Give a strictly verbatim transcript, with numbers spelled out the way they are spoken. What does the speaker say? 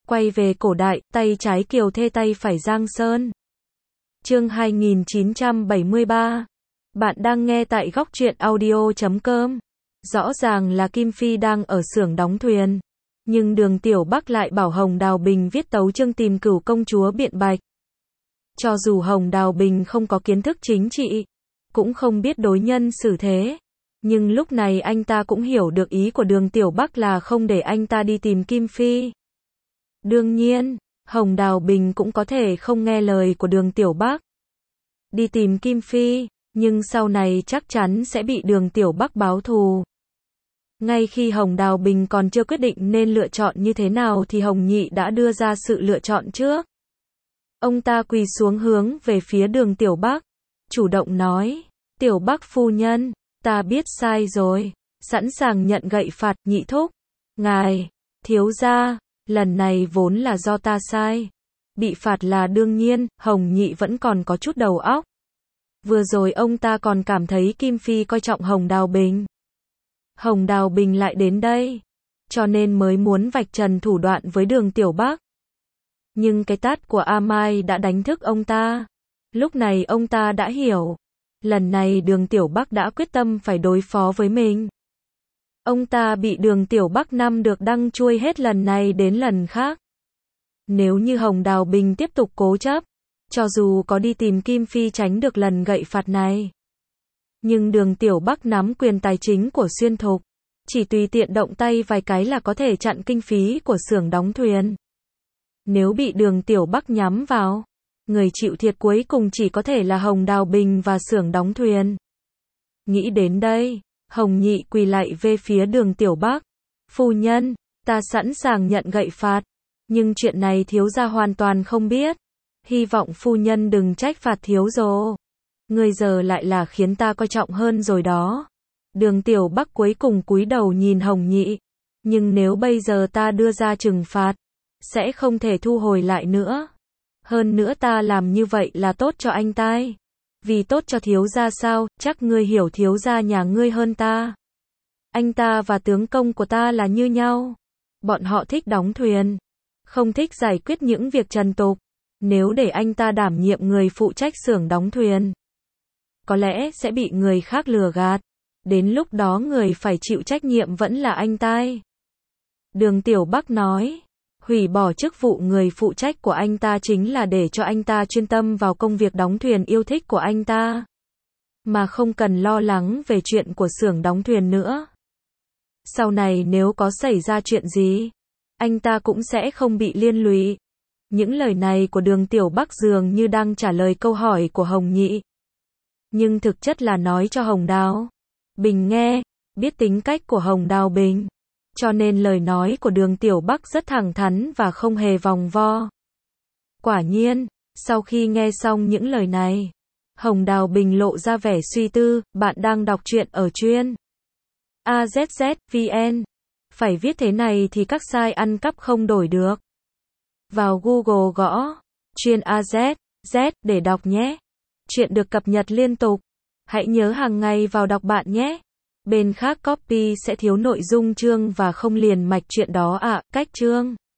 Quay về cổ đại, tay trái Kiều Thê tay phải Giang Sơn. Chương hai nghìn chín trăm bảy mươi ba. Bạn đang nghe tại góc truyện audio chấm com. Rõ ràng là Kim Phi đang ở xưởng đóng thuyền, nhưng Đường Tiểu Bắc lại bảo Hồng Đào Bình viết tấu chương tìm Cửu công chúa biện bạch. Cho dù Hồng Đào Bình không có kiến thức chính trị, cũng không biết đối nhân xử thế, nhưng lúc này anh ta cũng hiểu được ý của Đường Tiểu Bắc là không để anh ta đi tìm Kim Phi. Đương nhiên, Hồng Đào Bình cũng có thể không nghe lời của Đường Tiểu Bắc, đi tìm Kim Phi, nhưng sau này chắc chắn sẽ bị Đường Tiểu Bắc báo thù. Ngay khi Hồng Đào Bình còn chưa quyết định nên lựa chọn như thế nào thì Hồng Nhị đã đưa ra sự lựa chọn trước. Ông ta quỳ xuống hướng về phía Đường Tiểu Bắc, chủ động nói, Tiểu Bắc phu nhân, ta biết sai rồi, sẵn sàng nhận gậy phạt. Nhị thúc, ngài, thiếu gia, lần này vốn là do ta sai, bị phạt là đương nhiên. Hồng Nhị vẫn còn có chút đầu óc. Vừa rồi ông ta còn cảm thấy Kim Phi coi trọng Hồng Đào Bình. Hồng Đào Bình lại đến đây, cho nên mới muốn vạch trần thủ đoạn với Đường Tiểu Bắc. Nhưng cái tát của A Mai đã đánh thức ông ta. Lúc này ông ta đã hiểu, lần này Đường Tiểu Bắc đã quyết tâm phải đối phó với mình. Ông ta bị Đường Tiểu Bắc năm được đăng chuôi hết lần này đến lần khác. Nếu như Hồng Đào Bình tiếp tục cố chấp, cho dù có đi tìm Kim Phi tránh được lần gậy phạt này, nhưng Đường Tiểu Bắc nắm quyền tài chính của Xuyên Thục, chỉ tùy tiện động tay vài cái là có thể chặn kinh phí của xưởng đóng thuyền. Nếu bị Đường Tiểu Bắc nhắm vào, người chịu thiệt cuối cùng chỉ có thể là Hồng Đào Bình và xưởng đóng thuyền. Nghĩ đến đây, Hồng Nhị quỳ lạy về phía Đường Tiểu Bắc. Phu nhân, ta sẵn sàng nhận gậy phạt, nhưng chuyện này thiếu gia hoàn toàn không biết. Hy vọng phu nhân đừng trách phạt thiếu gia. Ngươi giờ lại là khiến ta coi trọng hơn rồi đó. Đường Tiểu Bắc cuối cùng cúi đầu nhìn Hồng Nhị. Nhưng nếu bây giờ ta đưa ra trừng phạt, sẽ không thể thu hồi lại nữa. Hơn nữa ta làm như vậy là tốt cho anh ta. Vì tốt cho thiếu gia sao, chắc ngươi hiểu thiếu gia nhà ngươi hơn ta. Anh ta và tướng công của ta là như nhau. Bọn họ thích đóng thuyền, không thích giải quyết những việc trần tục. Nếu để anh ta đảm nhiệm người phụ trách xưởng đóng thuyền, có lẽ sẽ bị người khác lừa gạt. Đến lúc đó người phải chịu trách nhiệm vẫn là anh ta. Đường Tiểu Bắc nói, hủy bỏ chức vụ người phụ trách của anh ta chính là để cho anh ta chuyên tâm vào công việc đóng thuyền yêu thích của anh ta, mà không cần lo lắng về chuyện của xưởng đóng thuyền nữa. Sau này nếu có xảy ra chuyện gì, anh ta cũng sẽ không bị liên lụy. Những lời này của Đường Tiểu Bắc dường như đang trả lời câu hỏi của Hồng Nhị, nhưng thực chất là nói cho Hồng Đào Bình nghe. Biết tính cách của Hồng Đào Bình, cho nên lời nói của Đường Tiểu Bắc rất thẳng thắn và không hề vòng vo. Quả nhiên, sau khi nghe xong những lời này, Hồng Đào Bình lộ ra vẻ suy tư. Bạn đang đọc truyện ở truyện a zét zét vê en. Phải viết thế này thì các site ăn cắp không đổi được. Vào Google gõ truyện a zét zét để đọc nhé. Truyện được cập nhật liên tục. Hãy nhớ hàng ngày vào đọc bạn nhé. Bên khác copy sẽ thiếu nội dung chương và không liền mạch truyện đó ạ. À, cách chương